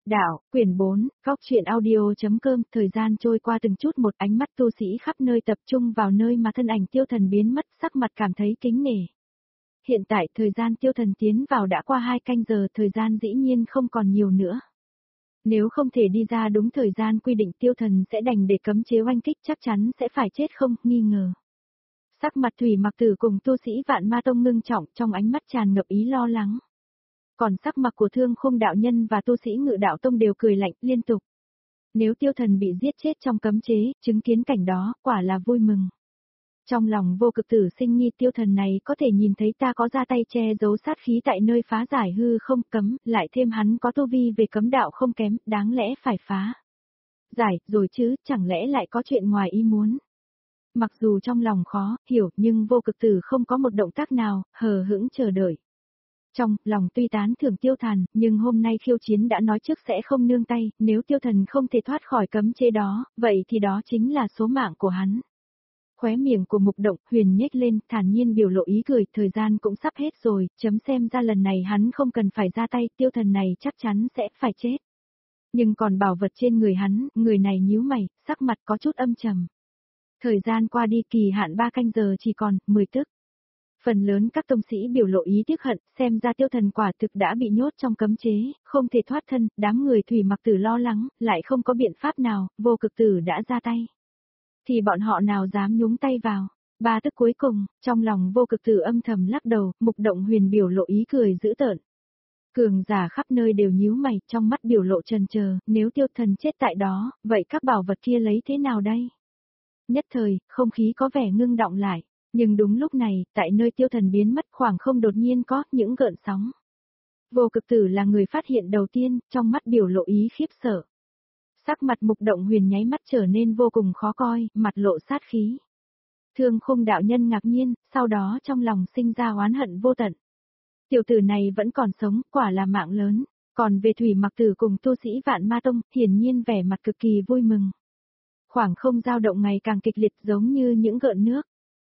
Đạo, quyển 4, Góc truyện audio.com, thời gian trôi qua từng chút một, ánh mắt tu sĩ khắp nơi tập trung vào nơi mà thân ảnh Tiêu Thần biến mất, sắc mặt cảm thấy kính nể. Hiện tại thời gian Tiêu Thần tiến vào đã qua 2 canh giờ, thời gian dĩ nhiên không còn nhiều nữa. Nếu không thể đi ra đúng thời gian quy định, Tiêu Thần sẽ đành để cấm chế oanh kích, chắc chắn sẽ phải chết không nghi ngờ. Sắc mặt Thủy Mặc Tử cùng tu sĩ Vạn Ma Tông ngưng trọng, trong ánh mắt tràn ngập ý lo lắng. Còn sắc mặt của Thương Khung đạo nhân và tu sĩ Ngự Đạo Tông đều cười lạnh liên tục. Nếu Tiêu Thần bị giết chết trong cấm chế, chứng kiến cảnh đó, quả là vui mừng. Trong lòng Vô Cực Tử sinh nghi, Tiêu Thần này có thể nhìn thấy ta có ra tay che giấu sát khí tại nơi phá giải hư không cấm, lại thêm hắn có tu vi về cấm đạo không kém, đáng lẽ phải phá giải rồi chứ, chẳng lẽ lại có chuyện ngoài ý muốn. Mặc dù trong lòng khó hiểu, nhưng Vô Cực Tử không có một động tác nào, hờ hững chờ đợi. Trong lòng tuy tán thưởng Tiêu Thần, nhưng hôm nay khiêu chiến đã nói trước sẽ không nương tay, nếu Tiêu Thần không thể thoát khỏi cấm chế đó, vậy thì đó chính là số mạng của hắn. Khóe miệng của Mục Động Huyền nhếch lên, thản nhiên biểu lộ ý cười, thời gian cũng sắp hết rồi, chấm xem ra lần này hắn không cần phải ra tay, Tiêu Thần này chắc chắn sẽ phải chết. Nhưng còn bảo vật trên người hắn, người này nhíu mày, sắc mặt có chút âm trầm. Thời gian qua đi, kỳ hạn 3 canh giờ chỉ còn 10 tức. Phần lớn các tông sĩ biểu lộ ý tiếc hận, xem ra Tiêu Thần quả thực đã bị nhốt trong cấm chế, không thể thoát thân, đám người Thủy Mặc Tử lo lắng, lại không có biện pháp nào, Vô Cực Tử đã ra tay. Thì bọn họ nào dám nhúng tay vào. 3 tức cuối cùng, trong lòng Vô Cực Tử âm thầm lắc đầu, Mục Động Huyền biểu lộ ý cười dữ tợn. Cường giả khắp nơi đều nhíu mày, trong mắt biểu lộ chần chờ, nếu Tiêu Thần chết tại đó, vậy các bảo vật kia lấy thế nào đây? Nhất thời, không khí có vẻ ngưng động lại. Nhưng đúng lúc này, tại nơi Tiêu Thần biến mất, khoảng không đột nhiên có những gợn sóng. Vô Cực Tử là người phát hiện đầu tiên, trong mắt biểu lộ ý khiếp sợ. Sắc mặt Mục Động Huyền nháy mắt trở nên vô cùng khó coi, mặt lộ sát khí. Thương Khung đạo nhân ngạc nhiên, sau đó trong lòng sinh ra oán hận vô tận. Tiểu tử này vẫn còn sống, quả là mạng lớn. Còn về Thủy Mặc Tử cùng tu sĩ Vạn Ma Tông, hiển nhiên vẻ mặt cực kỳ vui mừng. Khoảng không dao động ngày càng kịch liệt giống như những gợn nước.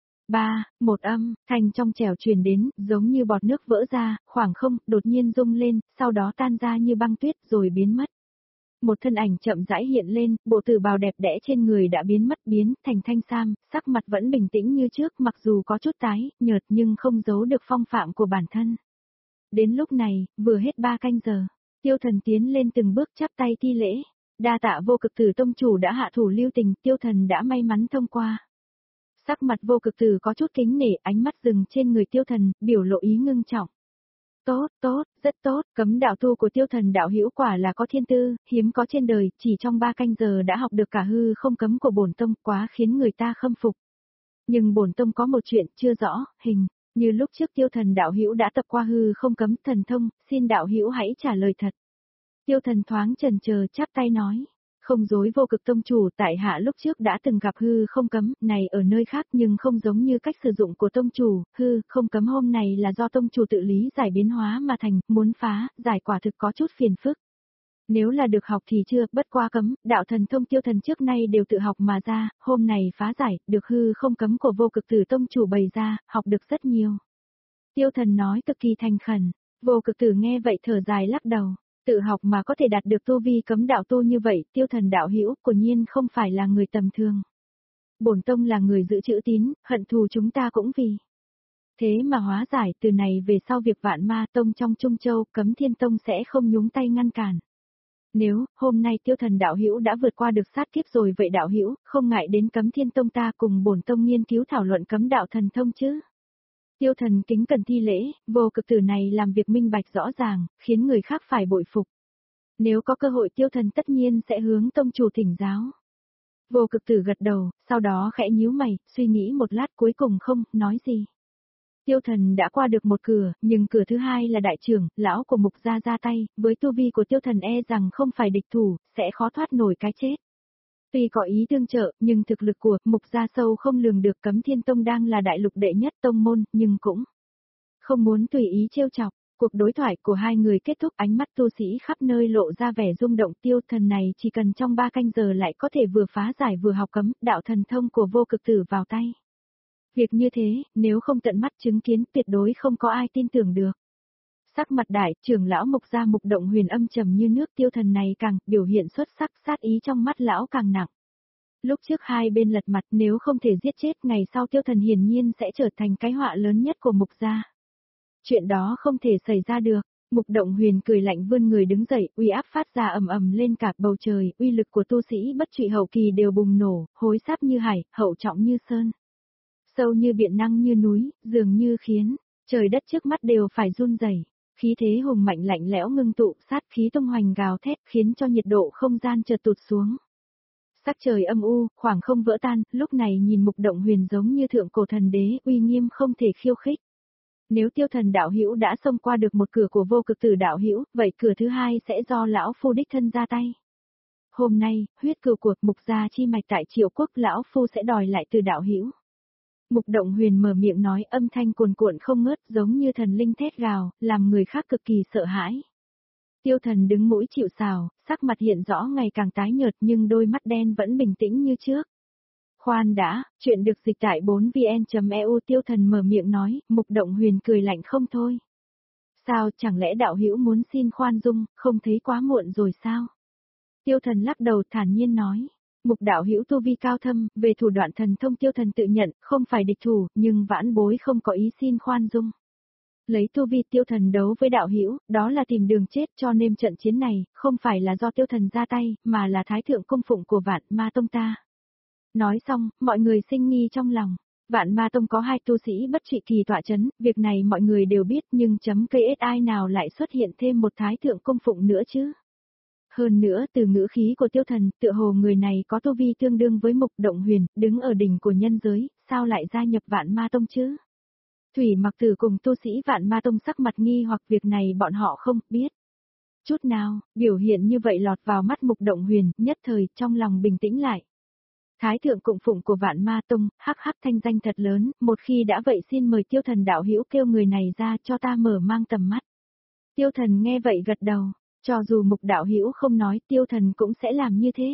3, một âm, thanh trong trẻo truyền đến, giống như bọt nước vỡ ra, khoảng không, đột nhiên rung lên, sau đó tan ra như băng tuyết rồi biến mất. Một thân ảnh chậm rãi hiện lên, bộ tử bào đẹp đẽ trên người đã biến mất biến thành thanh sam, sắc mặt vẫn bình tĩnh như trước, mặc dù có chút tái, nhợt nhưng không giấu được phong phạm của bản thân. Đến lúc này, vừa hết 3 canh giờ, Tiêu Thần tiến lên từng bước chắp tay thi lễ. Đa tạ Vô Cực Tử tông chủ đã hạ thủ lưu tình, Tiêu Thần đã may mắn thông qua. Sắc mặt Vô Cực Tử có chút kính nể, ánh mắt dừng trên người Tiêu Thần, biểu lộ ý ngưng trọng. Tốt, tốt, rất tốt, cấm đạo tu của Tiêu Thần đạo hữu quả là có thiên tư, hiếm có trên đời, chỉ trong 3 canh giờ đã học được cả hư không cấm của bổn tông, quá khiến người ta khâm phục. Nhưng bổn tông có một chuyện chưa rõ, hình như lúc trước Tiêu Thần đạo hữu đã tập qua hư không cấm thần thông, xin đạo hữu hãy trả lời thật. Tiêu Thần thoáng chần chờ chắp tay nói. Không dối Vô Cực tông chủ, tại hạ lúc trước đã từng gặp hư không cấm, này ở nơi khác nhưng không giống như cách sử dụng của tông chủ, hư không cấm hôm này là do tông chủ tự lý giải biến hóa mà thành, muốn phá, giải quả thực có chút phiền phức. Nếu là được học thì chưa, bất qua cấm, đạo thần thông Tiêu Thần trước nay đều tự học mà ra, hôm này phá giải, được hư không cấm của Vô Cực Tử tông chủ bày ra, học được rất nhiều. Tiêu Thần nói cực kỳ thành khẩn, Vô Cực Tử nghe vậy thở dài lắc đầu. Tự học mà có thể đạt được tu vi cấm đạo tu như vậy, Tiêu Thần đạo hữu quả nhiên không phải là người tầm thường. Bổn tông là người giữ chữ tín, hận thù chúng ta cũng vì. Thế mà hóa giải, từ này về sau việc Vạn Ma Tông trong Trung Châu, Cấm Thiên Tông sẽ không nhúng tay ngăn cản. Nếu hôm nay Tiêu Thần đạo hữu đã vượt qua được sát kiếp rồi, vậy đạo hữu không ngại đến Cấm Thiên Tông ta cùng bổn tông nghiên cứu thảo luận cấm đạo thần thông chứ? Tiêu Thần kính cẩn thi lễ, Vô Cực Tử này làm việc minh bạch rõ ràng, khiến người khác phải bội phục. Nếu có cơ hội Tiêu Thần tất nhiên sẽ hướng tông chủ thỉnh giáo. Vô Cực Tử gật đầu, sau đó khẽ nhíu mày, suy nghĩ một lát cuối cùng không nói gì. Tiêu Thần đã qua được một cửa, nhưng cửa thứ hai là đại trưởng, lão của Mục gia ra tay, với tu vi của Tiêu Thần e rằng không phải địch thủ, sẽ khó thoát nổi cái chết. Tuy có ý tương trợ, nhưng thực lực của Mục gia sâu không lường được, Cấm Thiên Tông đang là đại lục đệ nhất tông môn, nhưng cũng không muốn tùy ý trêu chọc. Cuộc đối thoại của hai người kết thúc, ánh mắt tu sĩ khắp nơi lộ ra vẻ rung động. Tiêu Thần này chỉ cần trong 3 canh giờ lại có thể vừa phá giải vừa học cấm, đạo thần thông của Vô Cực Tử vào tay. Việc như thế, nếu không tận mắt chứng kiến tuyệt đối không có ai tin tưởng được. Sắc mặt đại trưởng lão Mục gia Mục Động Huyền âm trầm như nước, Tiêu Thần này càng biểu hiện xuất sắc, sát ý trong mắt lão càng nặng. Lúc trước hai bên lật mặt, nếu không thể giết chết, ngày sau Tiêu Thần hiển nhiên sẽ trở thành cái họa lớn nhất của Mục gia. Chuyện đó không thể xảy ra được. Mục Động Huyền cười lạnh vươn người đứng dậy, uy áp phát ra ầm ầm lên cả bầu trời, uy lực của tu sĩ bất trụy hậu kỳ đều bùng nổ, hối sáp như hải, hậu trọng như sơn. Sâu như biển, năng như núi, dường như khiến trời đất trước mắt đều phải run rẩy. Khí thế hùng mạnh lạnh lẽo ngưng tụ, sát khí tung hoành gào thét, khiến cho nhiệt độ không gian chợt tụt xuống. Sắc trời âm u, khoảng không vỡ tan, lúc này nhìn Mục Động Huyền giống như thượng cổ thần đế, uy nghiêm không thể khiêu khích. Nếu Tiêu Thần đạo hữu đã xông qua được một cửa của Vô Cực Tử đạo hữu, vậy cửa thứ hai sẽ do lão phu đích thân ra tay. Hôm nay, huyết cừu của Mục gia chi mạch tại Triệu Quốc, lão phu sẽ đòi lại từ đạo hữu. Mục Động Huyền mở miệng nói, âm thanh cuồn cuộn không ngớt, giống như thần linh thét gào, làm người khác cực kỳ sợ hãi. Tiêu Thần đứng mũi chịu sào, sắc mặt hiện rõ ngày càng tái nhợt, nhưng đôi mắt đen vẫn bình tĩnh như trước. Khoan đã, chuyện được dịch tại 4vn.eu. Tiêu Thần mở miệng nói, Mục Động Huyền cười lạnh không thôi. Sao, chẳng lẽ đạo hữu muốn xin khoan dung, không thấy quá muộn rồi sao? Tiêu Thần lắc đầu thản nhiên nói. Mục đạo hữu tu vi cao thâm, về thủ đoạn thần thông Tiêu Thần tự nhận, không phải địch thủ, nhưng vãn bối không có ý xin khoan dung. Lấy tu vi Tiêu Thần đấu với đạo hữu, đó là tìm đường chết, cho nên trận chiến này, không phải là do Tiêu Thần ra tay, mà là thái thượng cung phụng của Vạn Ma Tông ta. Nói xong, mọi người sinh nghi trong lòng. Vạn Ma Tông có hai tu sĩ bất trụy kỳ tọa chấn, việc này mọi người đều biết, nhưng KSI nào lại xuất hiện thêm một thái thượng cung phụng nữa chứ? Hơn nữa, từ ngữ khí của Tiêu Thần, tựa hồ người này có tu vi tương đương với Mục Động Huyền, đứng ở đỉnh của nhân giới, sao lại gia nhập Vạn Ma Tông chứ? Thủy Mặc Tử cùng tu sĩ Vạn Ma Tông sắc mặt nghi hoặc việc này bọn họ không biết. Chút nào, biểu hiện như vậy lọt vào mắt Mục Động Huyền, nhất thời, trong lòng bình tĩnh lại. Thái thượng cung phụng của Vạn Ma Tông, hắc hắc thanh danh thật lớn, một khi đã vậy xin mời Tiêu Thần đạo hữu kêu người này ra cho ta mở mang tầm mắt. Tiêu Thần nghe vậy gật đầu, cho dù Mục đạo hữu không nói, Tiêu Thần cũng sẽ làm như thế.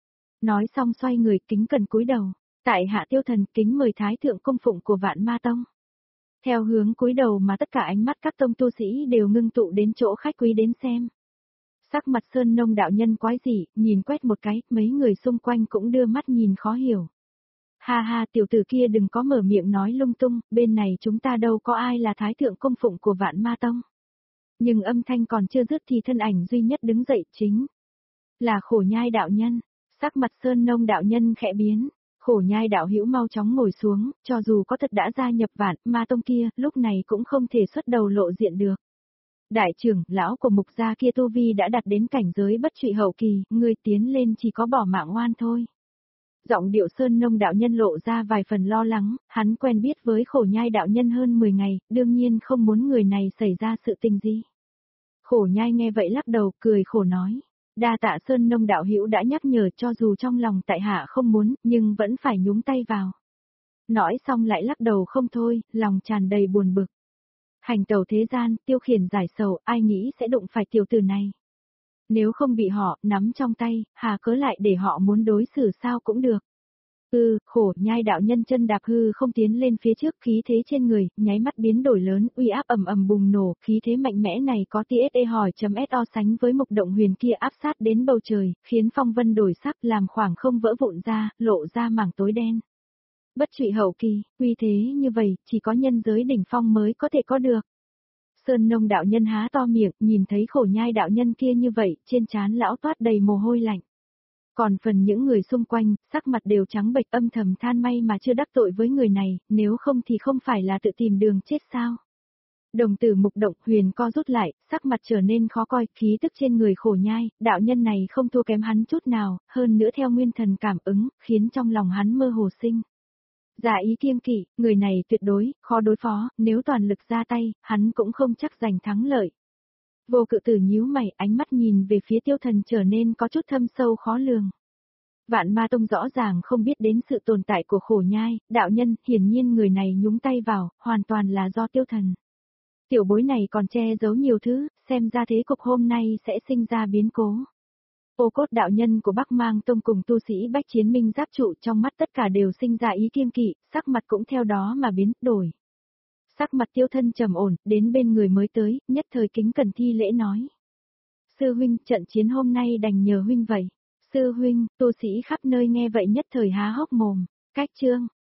Nói xong xoay người kính cẩn cúi đầu, tại hạ Tiêu Thần kính mời Thái thượng cung phụng của Vạn Ma Tông. Theo hướng cúi đầu mà tất cả ánh mắt các tông tu sĩ đều ngưng tụ đến chỗ khách quý đến xem. Sắc mặt Sơn Nông đạo nhân quái dị, nhìn quét một cái, mấy người xung quanh cũng đưa mắt nhìn khó hiểu. Ha ha, tiểu tử kia đừng có mở miệng nói lung tung, bên này chúng ta đâu có ai là thái thượng cung phụng của Vạn Ma Tông. Nhưng âm thanh còn chưa dứt thì thân ảnh duy nhất đứng dậy chính là Khổ Nhai đạo nhân. Sắc mặt Sơn Nông đạo nhân khẽ biến. Khổ Nhai đạo hữu mau chóng ngồi xuống, cho dù có thật đã gia nhập Vạn Ma Tông kia, lúc này cũng không thể xuất đầu lộ diện được. Đại trưởng, lão của Mục gia kia tu vi đã đạt đến cảnh giới bất trụy hậu kỳ, người tiến lên chỉ có bỏ mạng oan thôi. Giọng điệu Sơn Nông đạo nhân lộ ra vài phần lo lắng, hắn quen biết với Khổ Nhai đạo nhân hơn 10 ngày, đương nhiên không muốn người này xảy ra sự tình gì. Khổ Nhai nghe vậy lắc đầu, cười khổ nói. Đa tạ Sơn Nông đạo hữu đã nhắc nhở, cho dù trong lòng tại hạ không muốn, nhưng vẫn phải nhúng tay vào. Nói xong lại lắc đầu không thôi, lòng tràn đầy buồn bực. Hành tẩu thế gian, tiêu khiển giải sầu, ai nghĩ sẽ đụng phải tiểu tử này. Nếu không bị họ nắm trong tay, hà cớ lại để họ muốn đối xử sao cũng được. Khổ Nhai đạo nhân chân đạp hư không tiến lên phía trước, khí thế trên người, nháy mắt biến đổi lớn, uy áp ầm ầm bùng nổ, khí thế mạnh mẽ này có TSE hỏi.so sánh với Mục Động Huyền kia áp sát đến bầu trời, khiến phong vân đổi sắc, làm khoảng không vỡ vụn ra, lộ ra mảng tối đen. Bất trụy hậu kỳ, uy thế như vậy, chỉ có nhân giới đỉnh phong mới có thể có được. Sơn Nông đạo nhân há to miệng, nhìn thấy Khổ Nhai đạo nhân kia như vậy, trên trán lão toát đầy mồ hôi lạnh. Còn phần những người xung quanh, sắc mặt đều trắng bệch, âm thầm than may mà chưa đắc tội với người này, nếu không thì không phải là tự tìm đường chết sao. Đồng tử Mục Động Huyền co rút lại, sắc mặt trở nên khó coi, khí tức trên người Khổ Nhai, đạo nhân này không thua kém hắn chút nào, hơn nữa theo nguyên thần cảm ứng, khiến trong lòng hắn mơ hồ sinh. Giả ý kiêng kỵ, người này tuyệt đối, khó đối phó, nếu toàn lực ra tay, hắn cũng không chắc giành thắng lợi. Vô Cự Tử nhíu mày, ánh mắt nhìn về phía Tiêu Thần trở nên có chút thâm sâu khó lường. Vạn Ma Tông rõ ràng không biết đến sự tồn tại của Khổ Nhai, đạo nhân, hiển nhiên người này nhúng tay vào, hoàn toàn là do Tiêu Thần. Tiểu bối này còn che giấu nhiều thứ, xem ra thế cục hôm nay sẽ sinh ra biến cố. Ô Cốt đạo nhân của Bắc Mang Tông cùng tu sĩ Bách Chiến Minh Giáp trụ trong mắt tất cả đều sinh ra ý kiêng kỵ, sắc mặt cũng theo đó mà biến đổi. Sắc mặt Tiêu Thân trầm ổn, đến bên người mới tới, nhất thời kính cẩn thi lễ nói. Sư huynh, trận chiến hôm nay đành nhờ huynh vậy. Sư huynh, tu sĩ khắp nơi nghe vậy nhất thời há hốc mồm. Cách chương,